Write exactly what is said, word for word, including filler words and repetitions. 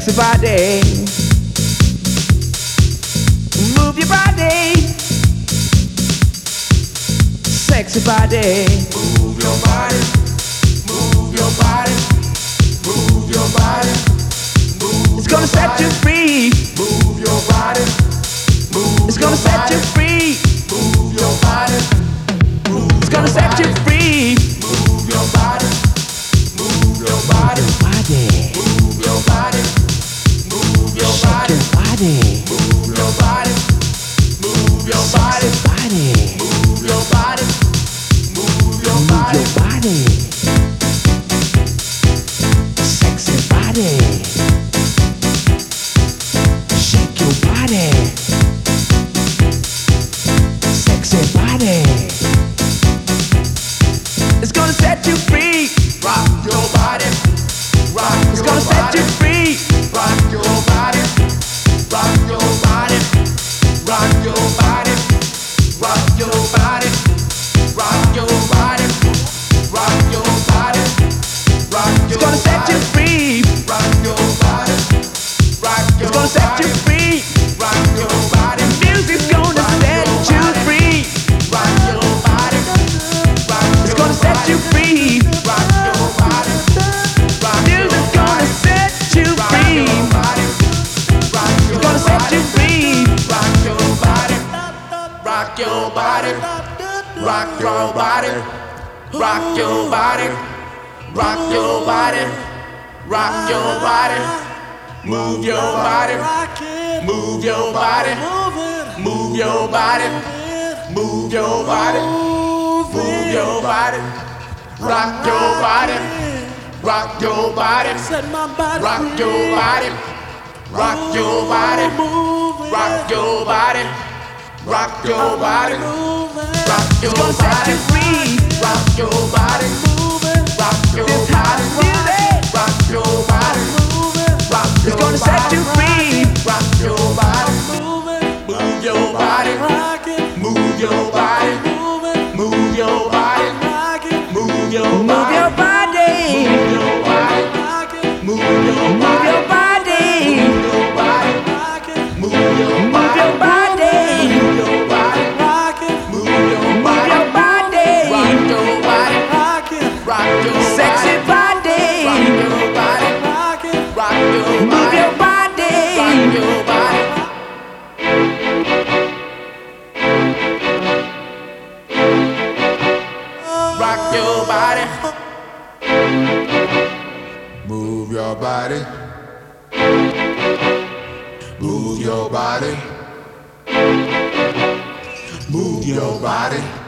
sexy body. Move your body, sexy body. Move your body, move your body, move your body. Move it's gonna set body. you free. Move your body, move it's gonna your set body. you free. Move your body, move it's gonna your set body. you free. Move your body, move your body, Body, move your body, move your body, body, move your body, move your body, body, move your body, move your body. body, sexy body. Shake your body, sexy body. It's gonna set you free. Rock your body, rock It's your gonna set body, you free. rock your body, rock your body, rock your body, rock your body, rock your body, rock your body, rock It's your gonna set you body, free. rock your body, rock your It's gonna set you body, free. rock your body, Music's gonna set you free. rock your body, rock It's your gonna set you free. rock your body, rock your Music's gonna set you free. body, rock It's your gonna set you free. rock your body, rock your body, rock your body, rock your body, rock your body, rock your body, move your body, move your body, move your body, move your body, move your body, rock your body, rock your body, rock your body, rock your body, rock your body, rock your body, rock your It's gonna set you body, free. rock your body, rock your This body, house music. rock your body, rock It's your gonna set you free. rock your body, move your body, move your body, move your body, move your Move body, your body. move your body, move your Move body, your body. move your body, move your Move body, your body. move your body, move your Move body, your body. rock your body, rock your Sexy body, rock body. your body, rock your Move body, your rock body. your body. Rock your body. Move your body. Move your body. Move your body.